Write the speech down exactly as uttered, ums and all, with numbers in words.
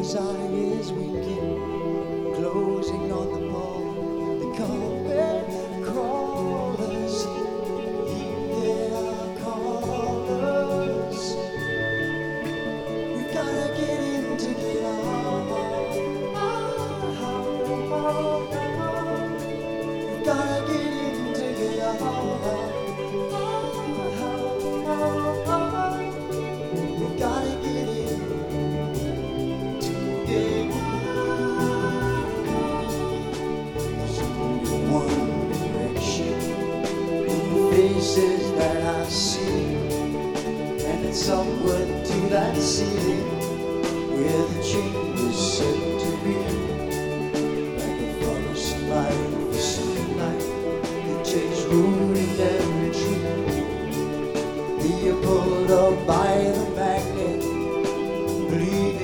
desires winking, closing on the ball. The carpet crawlers, heed our callers. We gotta get in to get out. We gotta get in to get out. We gotta get in to get out. There's only one direction in the faces that I see, and it's upward to that ceiling where the change is set to be. Like a forest light, the sunlight that takes root in every tree. You're pulled up by the magnet, bleed